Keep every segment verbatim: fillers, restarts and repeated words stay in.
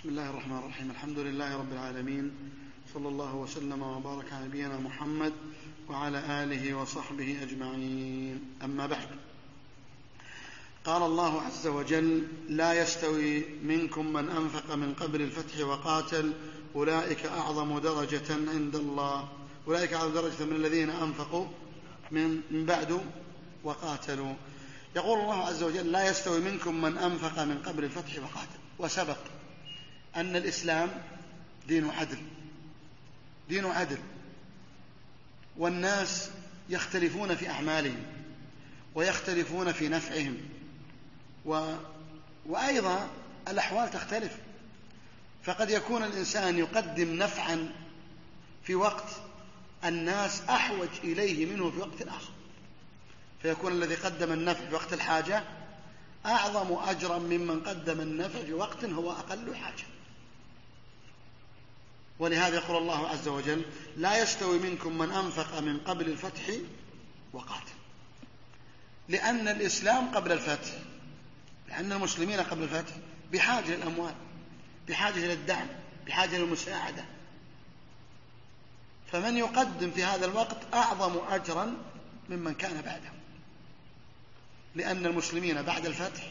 بسم الله الرحمن الرحيم. الحمد لله رب العالمين، صلى الله وسلم وبارك على نبينا محمد وعلى آله وصحبه أجمعين. أما بعد، قال الله عز وجل: لا يستوي منكم من أنفق من قبل الفتح وقاتل أولئك أعظم درجة عند الله أولئك أعظم درجة من الذين أنفقوا من بعد وقاتلوا. يقول الله عز وجل: لا يستوي منكم من أنفق من قبل الفتح وقاتل. وسبق أن الإسلام دين عدل دين عدل والناس يختلفون في أعمالهم ويختلفون في نفعهم، و... وأيضا الأحوال تختلف، فقد يكون الإنسان يقدم نفعا في وقت الناس أحوج إليه منه في وقت آخر، فيكون الذي قدم النفع في وقت الحاجة أعظم أجرا ممن قدم النفع في وقت هو أقل حاجة. ولهذا يقول الله عز وجل: لا يستوي منكم من أنفق من قبل الفتح وقاتل. لأن الإسلام قبل الفتح، لأن المسلمين قبل الفتح بحاجة للأموال، بحاجة للدعم، بحاجة للمساعدة، فمن يقدم في هذا الوقت أعظم أجرا ممن كان بعده، لأن المسلمين بعد الفتح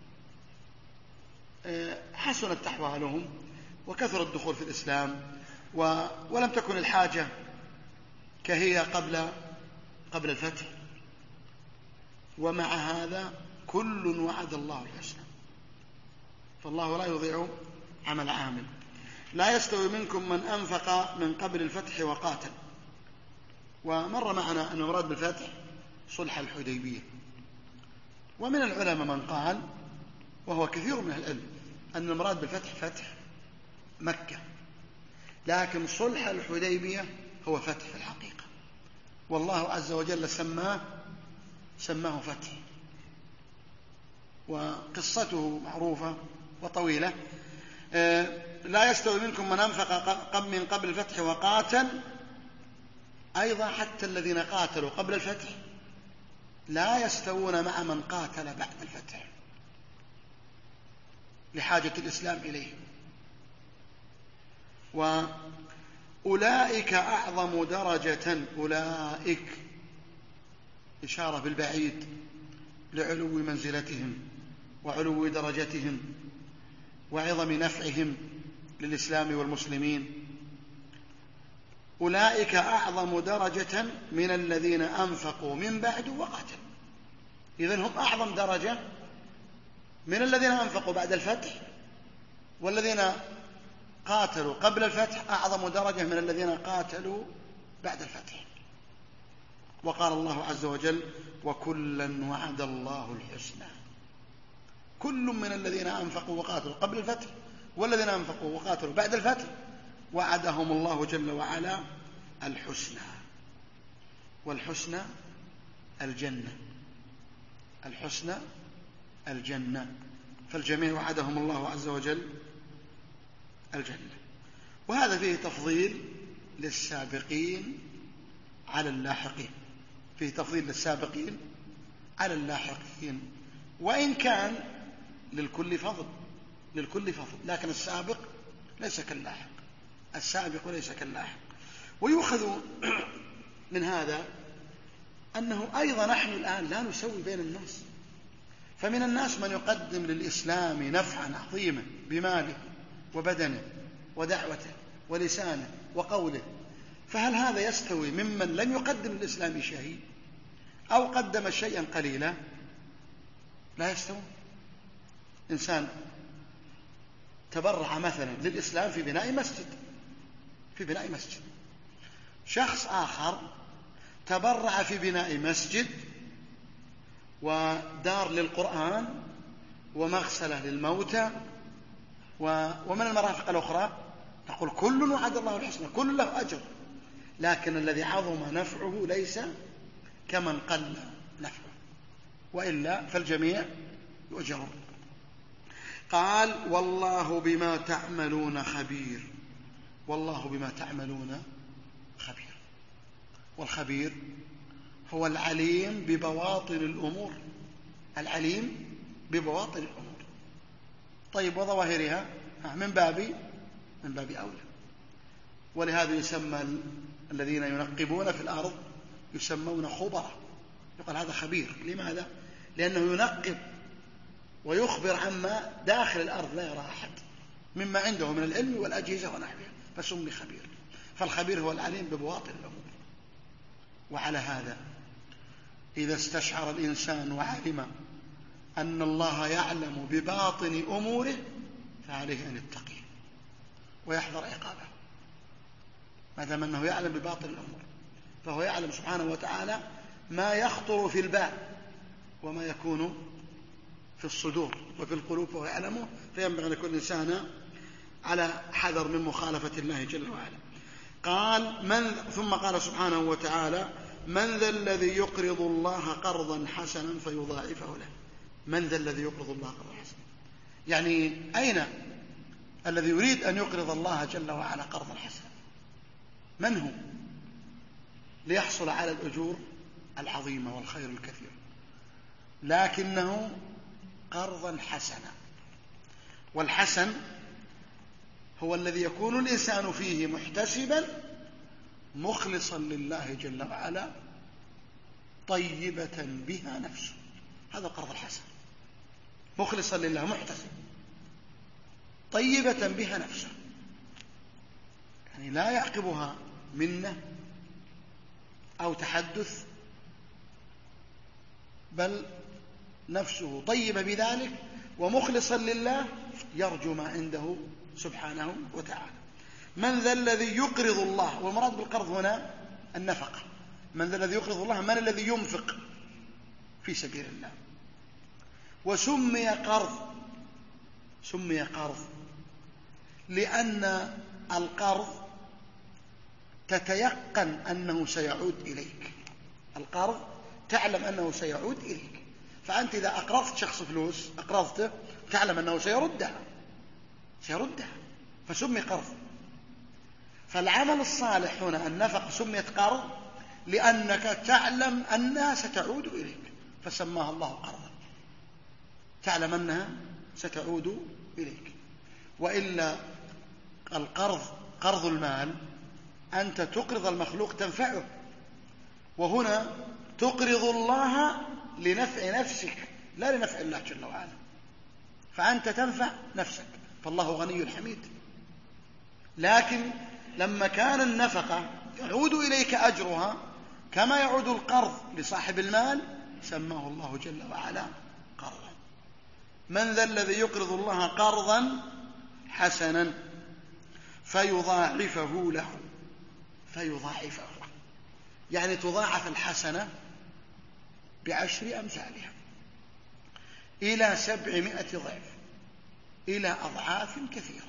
حسنت أحوالهم وكثر الدخول في الإسلام، ولم تكن الحاجة كهي قبل قبل الفتح. ومع هذا كل وعد الله الحسنى، فالله لا يضيع عمل عامل. لا يستوي منكم من أنفق من قبل الفتح وقاتل. ومر معنا أن المراد بالفتح صلح الحديبية، ومن العلماء من قال، وهو كثير من العلم، أن المراد بالفتح فتح مكة، لكن صلح الحديبية هو فتح في الحقيقة، والله عز وجل سماه سماه فتح، وقصته معروفة وطويلة. لا يستوي منكم من أنفق من قبل الفتح وقاتل. أيضا حتى الذين قاتلوا قبل الفتح لا يستوون مع من قاتل بعد الفتح لحاجة الإسلام إليه. وأولئك أعظم درجة، أولئك إشارة بالبعيد لعلو منزلتهم وعلو درجتهم وعظم نفعهم للإسلام والمسلمين. أولئك أعظم درجة من الذين أنفقوا من بعد وقاتلوا. إذن هم أعظم درجة من الذين أنفقوا بعد الفتح، والذين قاتلوا قبل الفتح أعظم درجة من الذين قاتلوا بعد الفتح. وقال الله عز وجل: وكلا وعد الله الحسنى. كل من الذين أنفقوا وقاتلوا قبل الفتح والذين أنفقوا وقاتلوا بعد الفتح وعدهم الله جل وعلا الحسنى. والحسنى الجنة، الحسنى الجنة، فالجميع وعدهم الله عز وجل الجنة. وهذا فيه تفضيل للسابقين على اللاحقين، فيه تفضيل للسابقين على اللاحقين، وإن كان للكل فضل للكل فضل لكن السابق ليس كاللاحق، السابق ليس كاللاحق. ويؤخذ من هذا أنه أيضا نحن الآن لا نسوي بين الناس، فمن الناس من يقدم للإسلام نفعا عظيما بماله وبدنه ودعوته ولسانه وقوله، فهل هذا يستوي ممن لم يقدم للإسلام شيء أو قدم شيئا قليلا؟ لا يستوي. إنسان تبرع مثلا للإسلام في بناء مسجد في بناء مسجد شخص آخر تبرع في بناء مسجد ودار للقرآن ومغسلة للموتى ومن المرافق الأخرى، نقول كل وعد الله الحسنى، كل له أجر، لكن الذي عظم نفعه ليس كمن قل نفعه، وإلا فالجميع يؤجرون. قال: والله بما تعملون خبير. والله بما تعملون خبير. والخبير هو العليم ببواطن الأمور، العليم ببواطن الأمور. طيب، وظواهرها من باب من باب أولى. ولهذا يسمى الذين ينقبون في الأرض يسمون خبراء، يقال هذا خبير. لماذا؟ لأنه ينقب ويخبر عما داخل الأرض لا يرى أحد مما عنده من العلم والأجهزة ونحوها، فسمي خبير. فالخبير هو العليم ببواطن الأمور. وعلى هذا إذا استشعر الإنسان وعلم أن الله يعلم بباطن أموره فعليه أن يتقي ويحذر عقابه، ما دام أنه يعلم بباطن الأمور، فهو يعلم سبحانه وتعالى ما يخطر في البال وما يكون في الصدور وفي القلوب، فهو يعلمه. فينبغي أن يكون الإنسان على حذر من مخالفة الله جل وعلا. قال من ثم قال سبحانه وتعالى من ذا الذي يقرض الله قرضا حسنا فيضاعفه له. من ذا الذي يقرض الله قرضا حسنا، يعني أين الذي يريد أن يقرض الله جل وعلا قرضا حسنا؟ من هو ليحصل على الأجور العظيمة والخير الكثير، لكنه قرضا حسنا. والحسن هو الذي يكون الإنسان فيه محتسبا مخلصا لله جل وعلا طيبة بها نفسه، هذا القرض الحسن. مخلصا لله محتسب طيبة بها نفسه، يعني لا يعقبها منة أو تحدث، بل نفسه طيبة بذلك ومخلصا لله يرجو ما عنده سبحانه وتعالى. من ذا الذي يقرض الله، والمراد بالقرض هنا النفقة. من ذا الذي يقرض الله، من الذي ينفق في سبيل الله. وسمي قرض سمي قرض لأن القرض تتيقن أنه سيعود إليك. القرض تعلم أنه سيعود إليك، فأنت إذا أقرضت شخص فلوس أقرضته تعلم أنه سيردها سيردها فسمي قرض. فالعمل الصالح هنا النفقة سميت قرض لأنك تعلم أنها ستعود إليك، فسماها الله قرضا، تعلم أنها ستعود إليك. وإلا القرض قرض المال أنت تقرض المخلوق تنفعه، وهنا تقرض الله لنفع نفسك لا لنفع الله جل وعلا، فأنت تنفع نفسك، فالله غني حميد. لكن لما كان النفقة يعود إليك أجرها كما يعود القرض لصاحب المال سماه الله جل وعلا قرضا. من ذا الذي يقرض الله قرضا حسنا فيضاعفه له. فيضاعفه يعني تضاعف الحسنة بعشر أمثالها إلى سبعمائة ضعف، إلى أضعاف كثيرة.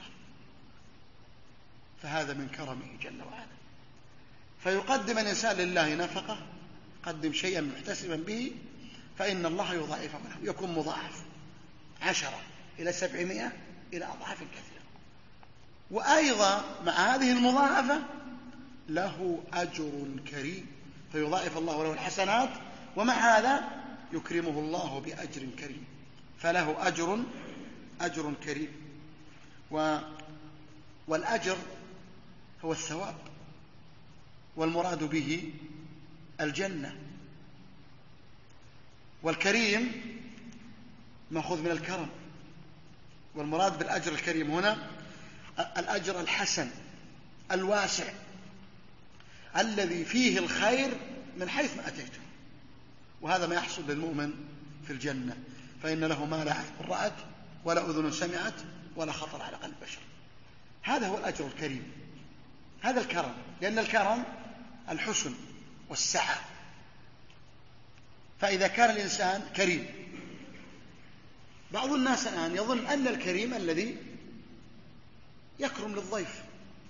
فهذا من كرمه جل وعلا. فيقدم الإنسان لله نفقة، يقدم شيئا محتسبا به، فإن الله يضاعفه له، يكون مضاعف عشرة إلى سبعمائة إلى أضعاف كثيرة. وأيضا مع هذه المضاعفة له أجر كريم، فيضاعف الله له الحسنات، ومع هذا يكرمه الله بأجر كريم، فله أجر أجر كريم. و والأجر هو الثواب، والمراد به الجنة. والكريم مأخوذ من الكرم، والمراد بالأجر الكريم هنا الأجر الحسن الواسع الذي فيه الخير من حيث ما أتيته. وهذا ما يحصل للمؤمن في الجنة، فإن له ما لا عين رأت ولا أذن سمعت ولا خطر على قلب بشر. هذا هو الأجر الكريم، هذا الكرم، لأن الكرم الحسن والسعة. فإذا كان الإنسان كريم، بعض الناس الآن يظن أن الكريم الذي يكرم للضيف،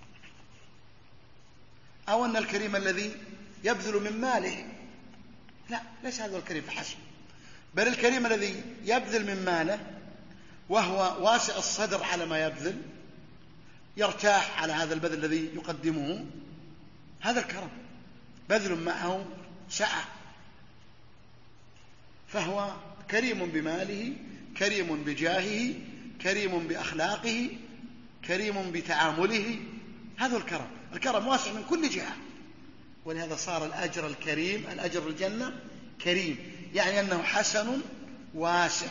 أو أن الكريم الذي يبذل من ماله. لا، ليس هذا الكريم فحسب، بل الكريم الذي يبذل من ماله وهو واسع الصدر على ما يبذل، يرتاح على هذا البذل الذي يقدمه، هذا الكرم، بذل معه سعة. فهو كريم بماله، كريم بجاهه، كريم بأخلاقه، كريم بتعامله، هذا الكرم. الكرم واسع من كل جهة، ولهذا صار الأجر الكريم، الأجر الجنة كريم، يعني أنه حسن واسع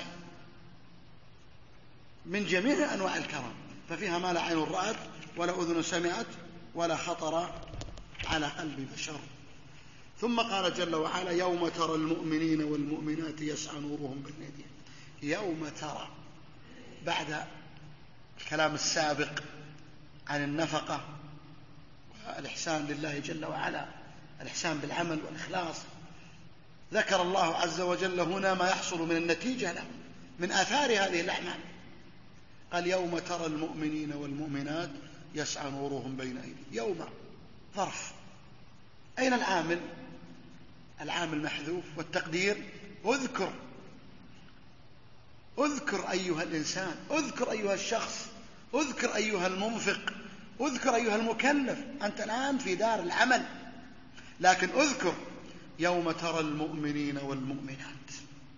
من جميع أنواع الكرم، ففيها ما لا عين رأت ولا أذن سمعت ولا خطر على قلب بشر. ثم قال جل وعلا: يوم ترى المؤمنين والمؤمنات يسعى نورهم بين أيديهم. يوم ترى، بعد الكلام السابق عن النفقة والإحسان لله جل وعلا، الإحسان بالعمل والإخلاص، ذكر الله عز وجل هنا ما يحصل من النتيجة له من آثار هذه الأعمال. قال: يوم ترى المؤمنين والمؤمنات يسعى نورهم بين أيديهم. يوم ظرف، أين العامل؟ العامل محذوف، والتقدير اذكر. اذكر أيها الإنسان، اذكر أيها الشخص، اذكر أيها المنفق، اذكر أيها المكلف، أنت الآن في دار العمل، لكن اذكر يوم ترى المؤمنين والمؤمنات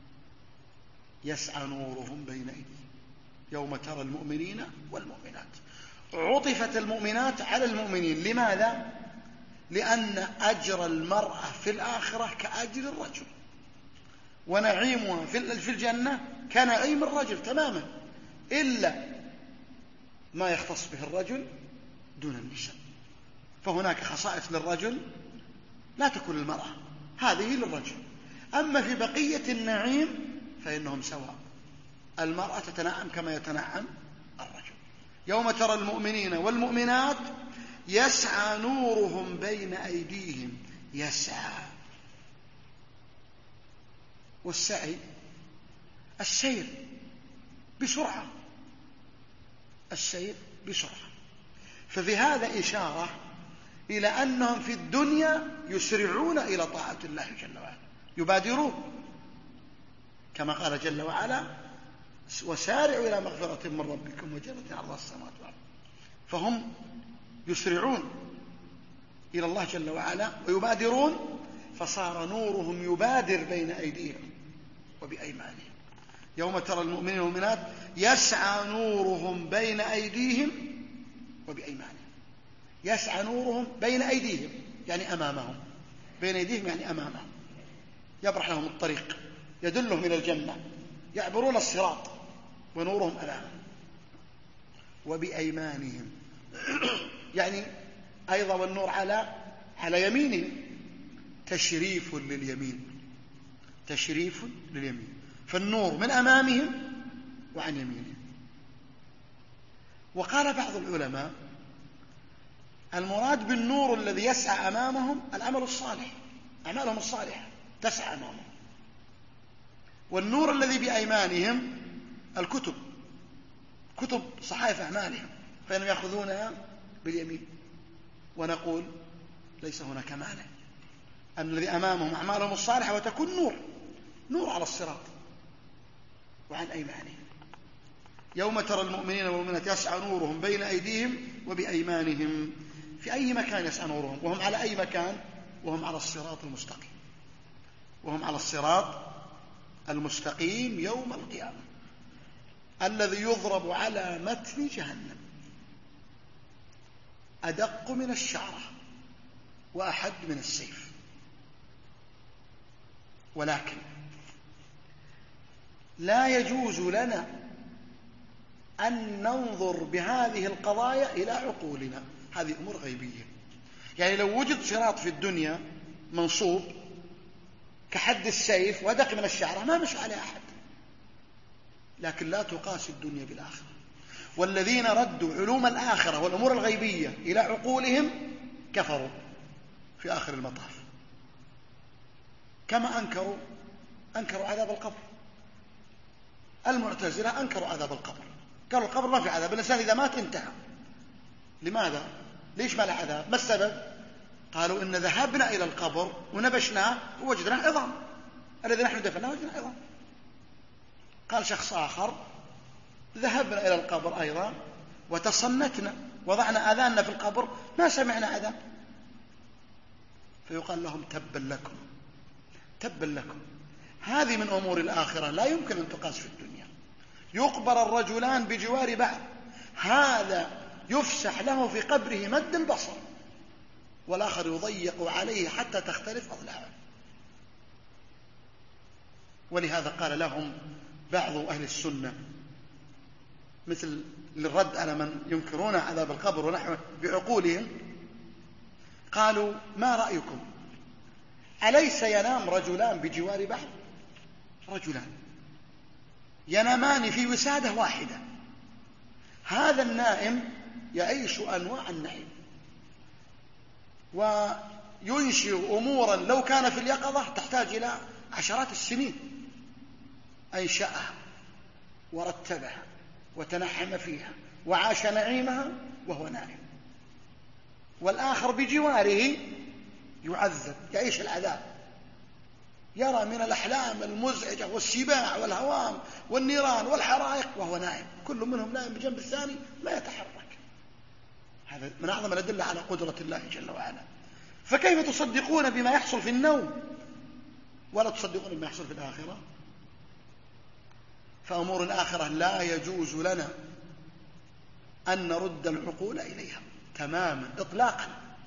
يسعى نورهم بين أيديهم. يوم ترى المؤمنين والمؤمنات، عطفت المؤمنات على المؤمنين. لماذا؟ لأن أجر المرأة في الآخرة كأجر الرجل، ونعيمها في الجنة كنعيم الرجل تماما، إلا ما يختص به الرجل دون النساء. فهناك خصائص للرجل لا تكون للمرأة، هذه للرجل. أما في بقية النعيم فإنهم سواء، المرأة تتنعم كما يتنعم الرجل. يوم ترى المؤمنين والمؤمنات يسعى نورهم بين أيديهم. يسعى، والسعي السير بسرعة، السير بسرعة. ففي هذا إشارة إلى أنهم في الدنيا يسرعون إلى طاعة الله جل وعلا، يبادرون، كما قال جل وعلا: وسارعوا إلى مغفرة من ربكم وجنة عرضها السماوات والأرض. فهم يسرعون إلى الله جل وعلا ويبادرون، فصار نورهم يبادر بين أيديهم وبأيمانهم. يوم ترى المؤمنين والمؤمنات يسعى نورهم بين أيديهم وبأيمانهم. يسعى نورهم بين أيديهم يعني أمامهم، بين أيديهم يعني أمامهم، يبرح لهم الطريق، يدلهم إلى الجنة، يعبرون الصراط ونورهم أمامهم. وبأيمانهم يعني أيضا والنور على على يمينهم، تشريف لليمين، تشريف لليمين، فالنور من أمامهم وعن يمينهم. وقال بعض العلماء: المراد بالنور الذي يسعى أمامهم العمل الصالح، أعمالهم الصالحة تسعى أمامهم. والنور الذي بأيمانهم الكتب، كتب صحائف أعمالهم، فإنهم يأخذونها باليمين. ونقول ليس هناك مانع أن الذي أمامهم أعمالهم الصالحة وتكون نور، نور على الصراط وعن أيمانهم. يوم ترى المؤمنين والمؤمنات يسعى نورهم بين أيديهم وبأيمانهم. في أي مكان يسعى نورهم؟ وهم على أي مكان؟ وهم على الصراط المستقيم، وهم على الصراط المستقيم يوم القيامة، الذي يضرب على متن جهنم، أدق من الشعرة وأحد من السيف. ولكن لا يجوز لنا أن ننظر بهذه القضايا إلى عقولنا، هذه أمور غيبية. يعني لو وجد صراط في الدنيا منصوب كحد السيف وأدق من الشعرة ما مشى عليه أحد، لكن لا تقاس الدنيا بالآخرة. والذين ردوا علوم الآخرة والأمور الغيبية إلى عقولهم كفروا في آخر المطاف. كما أنكروا أنكروا عذاب القبر. المعتزلة أنكروا عذاب القبر، قالوا القبر ما في عذاب، الإنسان إذا مات انتهى. لماذا؟ ليش ما له عذاب؟ ما السبب؟ قالوا إن ذهبنا إلى القبر ونبشناه ووجدنا عظام، الذي نحن دفناه وجدنا عظام. قال شخص آخر: ذهبنا إلى القبر أيضا وتصنتنا، وضعنا آذاننا في القبر ما سمعنا أذان. فيقال لهم: تبا لكم، تبا لكم. هذه من أمور الآخرة لا يمكن أن تقاس في الدنيا. يقبر الرجلان بجوار بعض، هذا يفسح له في قبره مد البصر، والآخر يضيق عليه حتى تختلف أضلاعه. ولهذا قال لهم بعض أهل السنة مثل للرد على من ينكرون عذاب القبر ونحوه بعقولهم، قالوا: ما رأيكم؟ أليس ينام رجلان بجوار بعض؟ رجلان ينامان في وسادة واحدة، هذا النائم يعيش أنواع النعيم وينشئ أمورا لو كان في اليقظة تحتاج إلى عشرات السنين، أنشأها ورتبها وتنحم فيها وعاش نعيمها وهو نائم. والآخر بجواره يعذب، يعيش العذاب، يرى من الأحلام المزعجة والسباع والهوام والنيران والحرائق وهو نائم، كل منهم نائم بجنب الثاني ما يتحرك. هذا من أعظم الأدلة على قدرة الله جل وعلا. فكيف تصدقون بما يحصل في النوم ولا تصدقون بما يحصل في الآخرة؟ فأمور الآخرة لا يجوز لنا أن نرد العقول إليها تماما إطلاقا.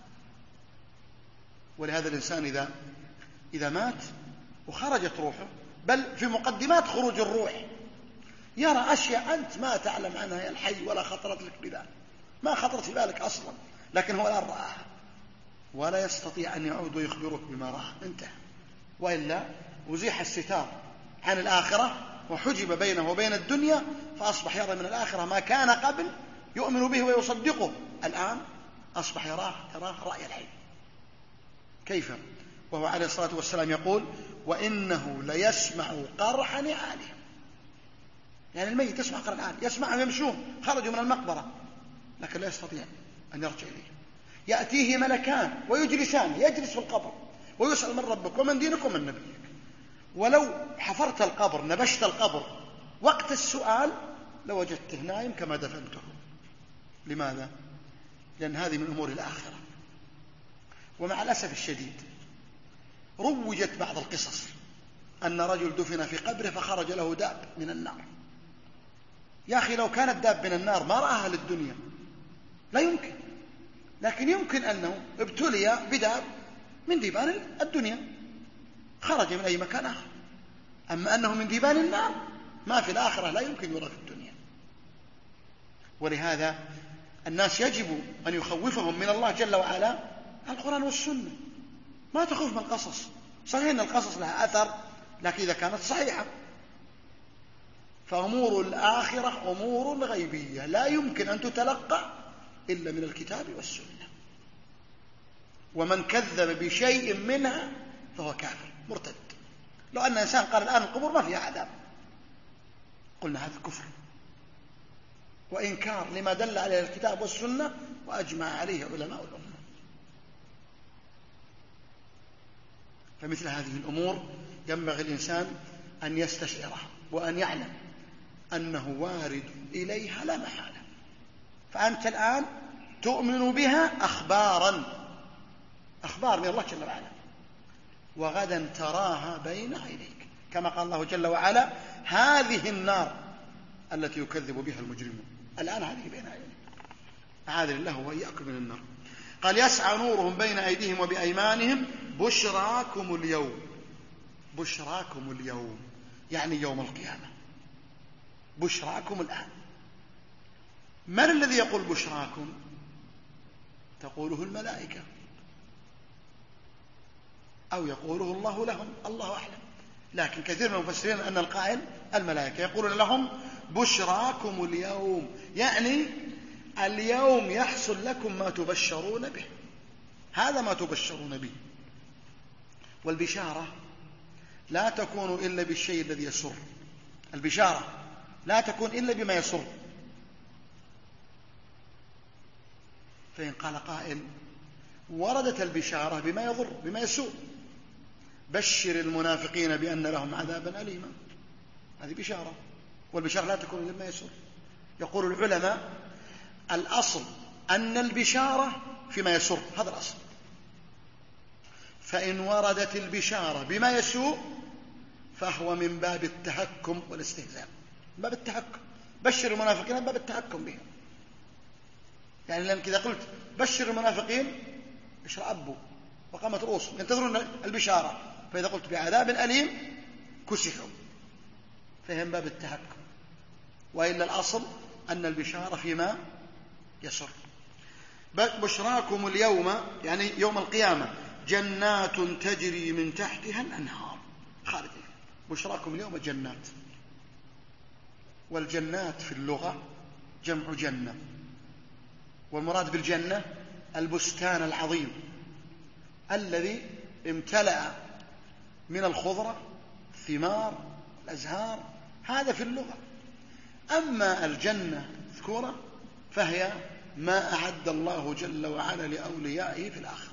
ولهذا الإنسان إذا إذا مات وخرجت روحه، بل في مقدمات خروج الروح يرى أشياء أنت ما تعلم عنها يا الحي ولا خطرت لك بذلك، ما خطرت في بالك أصلا، لكن هو الآن رآها ولا يستطيع أن يعود ويخبرك بما رأى، انتهى. وإلا وزيح الستار عن الآخرة وحجب بينه وبين الدنيا، فأصبح يرى من الآخرة ما كان قبل يؤمن به ويصدقه، الآن أصبح يراه يراه رأي الحي. كيف وهو عليه الصلاة والسلام يقول: وإنه ليسمع قرح نعالهم. يعني الميت يسمع قرح نعالهم، يسمعهم يمشون، خرجوا من المقبرة لكن لا يستطيع أن يرجع إليه. يأتيه ملكان ويجلسان، يجلس في القبر ويسأل: من ربك ومن دينك ومن نبيك؟ ولو حفرت القبر نبشت القبر وقت السؤال لوجدته نائم كما دفنته. لماذا؟ لأن هذه من أمور الآخرة. ومع الأسف الشديد روجت بعض القصص أن رجل دفن في قبره فخرج له داب من النار. يا أخي لو كانت داب من النار ما رآها للدنيا، لا يمكن، لكن يمكن أنه ابتلي بداب من ديبان الدنيا خرج من أي مكان آخر. أما أنه من ديبان النار ما في الآخرة، لا يمكن يرى في الدنيا. ولهذا الناس يجب أن يخوفهم من الله جل وعلا القرآن والسنة. ما تخوف من القصص، صحيح أن القصص لها أثر لكن إذا كانت صحيحة. فأمور الآخرة أمور غيبية لا يمكن أن تتلقى إلا من الكتاب والسنة، ومن كذب بشيء منها فهو كافر مرتد. لو أن إنسان قال الآن القبور ما فيها عذاب، قلنا هذا كفر وإنكار لما دل عليه الكتاب والسنة وأجمع عليه علماء الأمة. فمثل هذه الأمور ينبغي الإنسان أن يستشعرها وأن يعلم أنه وارد إليها لا محالة. فأنت الآن تؤمن بها أخبارا، أخبار من الله جل وعلا، وغدا تراها بين عينيك كما قال الله جل وعلا: هذه النار التي يكذب بها المجرمون. الآن هذه بين عينيك، أعاذ الله وإياكم من النار. قال: يسعى نورهم بين أيديهم وبأيمانهم بشراكم اليوم. بشراكم اليوم يعني يوم القيامة، بشراكم الآن. من الذي يقول بشراكم؟ تقوله الملائكة أو يقوله الله لهم، الله أعلم، لكن كثير من المفسرين أن القائل الملائكة يقولون لهم بشراكم اليوم، يعني اليوم يحصل لكم ما تبشرون به، هذا ما تبشرون به. والبشارة لا تكون إلا بالشيء الذي يسر، البشارة لا تكون إلا بما يسر. فإن قال قائل وردت البشارة بما يضر بما يسوء، بشر المنافقين بأن لهم عذابا أليما، هذه بشارة، والبشارة لا تكون إلا بما يسر. يقول العلماء الأصل أن البشارة فيما يسر، هذا الأصل. فإن وردت البشارة بما يسوء فهو من باب التهكم والاستهزاء، باب التهكم، بشر المنافقين باب التهكم بهم. يعني لأنك إذا قلت بشر المنافقين اشرأبوا وقامت رؤوسهم ينتظرون البشارة، فإذا قلت بعذاب أليم كسحوا، فهم باب التهكم، وإلا الأصل أن البشارة فيما يسر. بشراكم اليوم يعني يوم القيامة جنات تجري من تحتها الأنهار خالدين. بشراكم اليوم جنات، والجنات في اللغة جمع جنة، والمراد بالجنة البستان العظيم الذي امتلأ من الخضرة الثمار الأزهار، هذا في اللغة. أما الجنة مذكورة فهي ما أعد الله جل وعلا لأوليائه في الآخرة،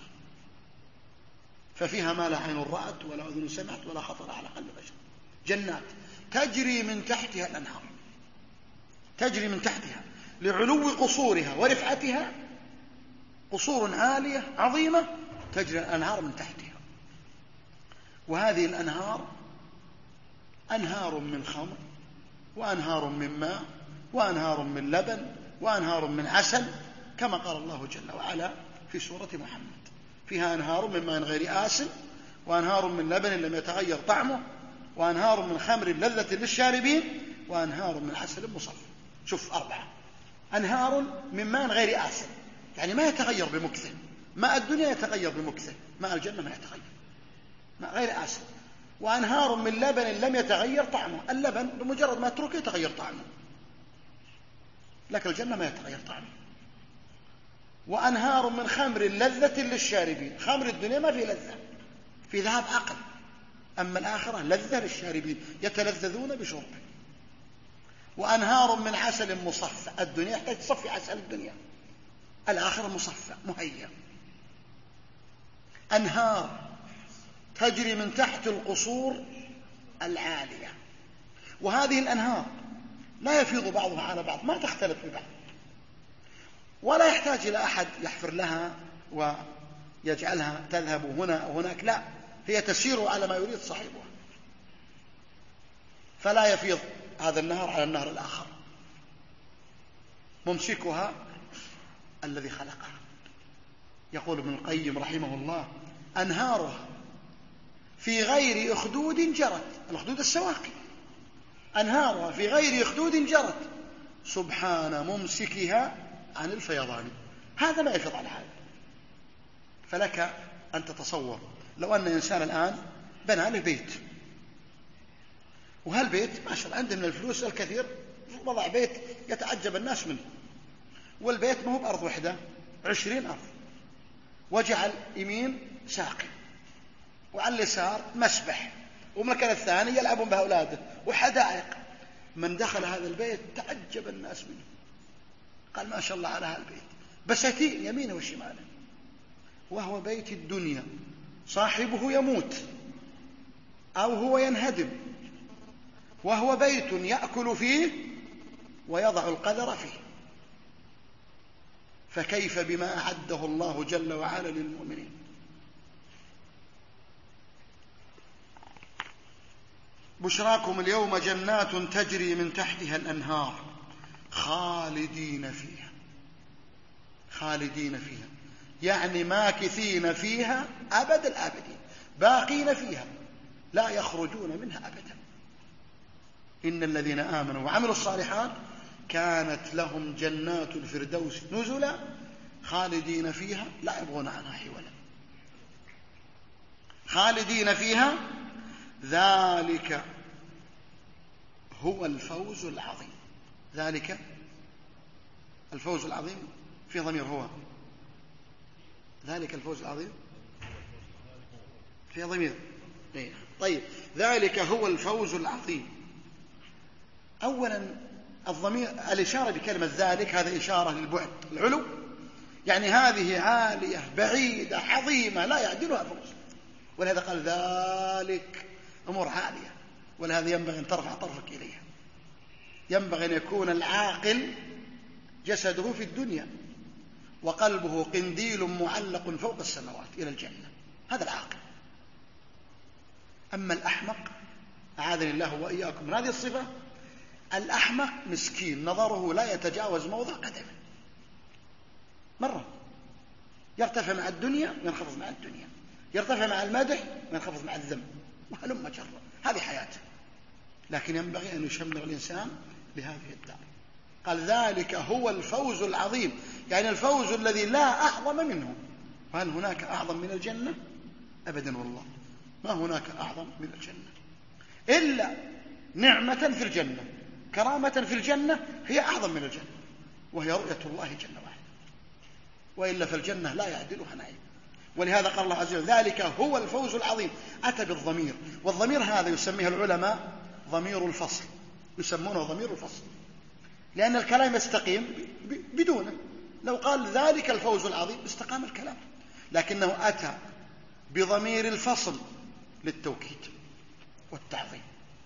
ففيها ما لا عين رأت ولا أذن سمعت ولا خطر على قلب بشر. جنات تجري من تحتها الأنهار، تجري من تحتها لعلو قصورها ورفعتها، قصور عالية عظيمة تجري الأنهار من تحتها. وهذه الأنهار أنهار من خمر وأنهار من ماء وأنهار من لبن وأنهار من عسل، كما قال الله جل وعلا في سورة محمد: فيها أنهار من ماء غير آسن وأنهار من لبن لم يتغير طعمه وأنهار من خمر لذة للشاربين وأنهار من عسل مصفى. شوف أربعة: أنهار من ماء غير آسن، يعني ما يتغير بمكثه، ماء الدنيا يتغير بمكثه، ماء الجنة ما يتغير، ماء غير آسن. وأنهار من لبن لم يتغير طعمه، اللبن بمجرد ما تركه يتغير طعمه، لكن الجنة ما يتغير طعمه. وأنهار من خمر لذة للشاربين، خمر الدنيا ما في لذة، في ذهب عقل، أما الآخرة لذة للشاربين يتلذذون بشربه. وأنهار من عسل مصفى، الدنيا يحتاج تصفي عسل الدنيا، الآخرة مصفى مهيأ. أنهار تجري من تحت القصور العالية، وهذه الأنهار لا يفيض بعضها على بعض، ما تختلط ببعض، ولا يحتاج إلى أحد يحفر لها ويجعلها تذهب هنا أو هناك، لا، هي تسير على ما يريد صاحبها، فلا يفيض هذا النهر على النهر الآخر، ممسكها الذي خلقها. يقول ابن القيم رحمه الله: أنهارها في غير أخدود جرت، الأخدود السواقي، أنهارها في غير أخدود جرت سبحان ممسكها عن الفيضان. هذا ما يفيض على هذا. فلك أن تتصور لو أن إنسان الآن بنى له بيت، وهالبيت ما شاء الله عنده من الفلوس الكثير، وضع بيت يتعجب الناس منه، والبيت ما هو بأرض وحدة، عشرين أرض، وجعل يمين ساقي وعلى اليسار مسبح ومكان الثاني يلعبون بأولاده وحدائق. من دخل هذا البيت تعجب الناس منه، قال ما شاء الله على هذا البيت، بساتين يمينه وشماله، وهو بيت الدنيا، صاحبه يموت أو هو ينهدم، وهو بيت يأكل فيه ويضع القدر فيه، فكيف بما أعده الله جل وعلا للمؤمنين. بشراكم اليوم جنات تجري من تحتها الأنهار خالدين فيها، خالدين فيها يعني ماكثين فيها أبد الآبدين، باقين فيها لا يخرجون منها أبدا. إن الذين آمنوا وعملوا الصالحات كانت لهم جنات الفردوس نزلا خالدين فيها لا يبغون عنها حولا، خالدين فيها، ذلك هو الفوز العظيم. ذلك الفوز العظيم في ضمير هو، ذلك الفوز العظيم في ضمير. طيب، ذلك هو الفوز العظيم. أولا الضمير، الإشارة بكلمة ذلك هذا إشارة للبعد، العلو، يعني هذه عالية بعيدة عظيمة لا يعدلها فوز، ولهذا قال ذلك أمور عالية، ولهذا ينبغي أن ترفع طرفك إليها. ينبغي أن يكون العاقل جسده في الدنيا وقلبه قنديل معلق فوق السماوات إلى الجنة، هذا العاقل. أما الأحمق أعاذني الله وإياكم من هذه الصفة، الأحمق مسكين نظره لا يتجاوز موضع قدمه، مرة يرتفع مع الدنيا وينخفض مع الدنيا، يرتفع مع المدح وينخفض مع الذم، وهلم جرا، هذه حياته. لكن ينبغي أن يشمر الإنسان لهذه الدار. قال ذلك هو الفوز العظيم، يعني الفوز الذي لا أعظم منه. وهل هناك أعظم من الجنة؟ أبدا والله، ما هناك أعظم من الجنة، إلا نعمة في الجنة، كرامة في الجنة هي أعظم من الجنة، وهي رؤية الله جل وعلا، وإلا فالجنة لا يعدلها نعيم. ولهذا قال الله عز وجل ذلك هو الفوز العظيم. أتى بالضمير، والضمير هذا يسميه العلماء ضمير الفصل، يسمونه ضمير الفصل، لأن الكلام يستقيم بدونه. لو قال ذلك الفوز العظيم استقام الكلام، لكنه أتى بضمير الفصل للتوكيد والتعظيم،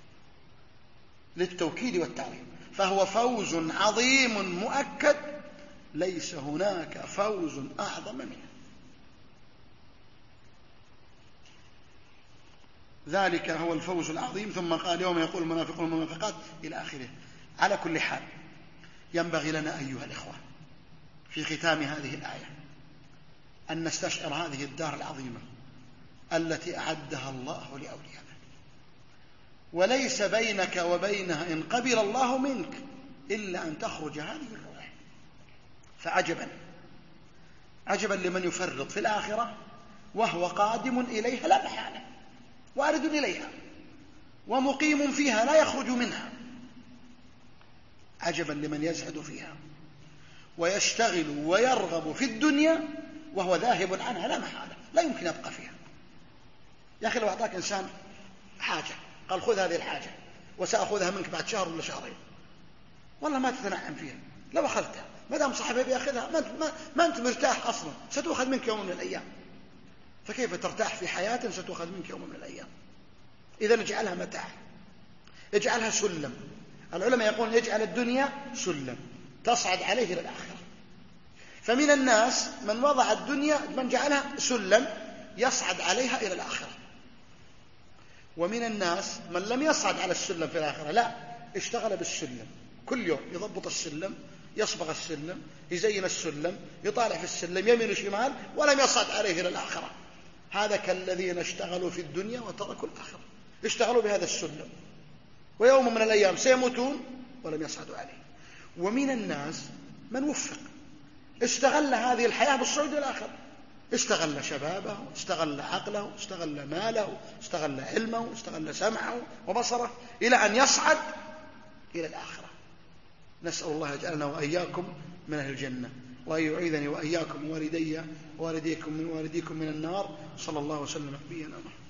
للتوكيد والتعظيم، فهو فوز عظيم مؤكد، ليس هناك فوز أعظم منه. ذلك هو الفوز العظيم. ثم قال يوم يقول المنافقون والمنافقات إلى آخره. على كل حال ينبغي لنا أيها الإخوة في ختام هذه الآية أن نستشعر هذه الدار العظيمة التي أعدها الله لأوليائه، وليس بينك وبينها إن قبل الله منك إلا أن تخرج هذه الروح. فعجبا عجبا لمن يفرط في الآخرة وهو قادم إليها لا محالة، وارد إليها ومقيم فيها لا يخرج منها. عجبا لمن يزهد فيها ويشتغل ويرغب في الدنيا وهو ذاهب عنها لا محالة، لا يمكن يبقى فيها. يا أخي لو أعطاك إنسان حاجة قال خذ هذه الحاجة وسأخذها منك بعد شهر ولا شهرين، والله ما تتنعم فيها. لو أخذتها ما دام صاحبها بيأخذها ما, ما, ما أنت مرتاح أصلا، ستؤخذ منك يوم من الأيام. فكيف ترتاح في حياة ستؤخذ منك يوم من الأيام؟ إذن اجعلها متاع، اجعلها سلم. العلماء يقولون اجعل الدنيا سلم تصعد عليه إلى الآخرة. فمن الناس من وضع الدنيا، من جعلها سلم يصعد عليها إلى الآخرة، ومن الناس من لم يصعد على السلم في الآخرة، لا اشتغل بالسلم، كل يوم يضبط السلم، يصبغ السلم، يزين السلم، يطالع في السلم يمين وشمال، ولم يصعد عليه إلى الآخرة. هذا كالذين اشتغلوا في الدنيا وتركوا الآخرة، اشتغلوا بهذا السلم ويوم من الأيام سيموتون ولم يصعدوا عليه. ومن الناس من وفق استغل هذه الحياة بالصعود إلى الآخرة، استغل شبابه، استغل عقله، استغل ماله، استغل علمه، استغل سمعه وبصره إلى أن يصعد إلى الآخرة. نسأل الله يجعلنا وإياكم من أهل الجنة، وأن يعيذني وإياكم ووالدي ووالديكم من والديكم من النار. صلى الله وسلم على نبينا محمد.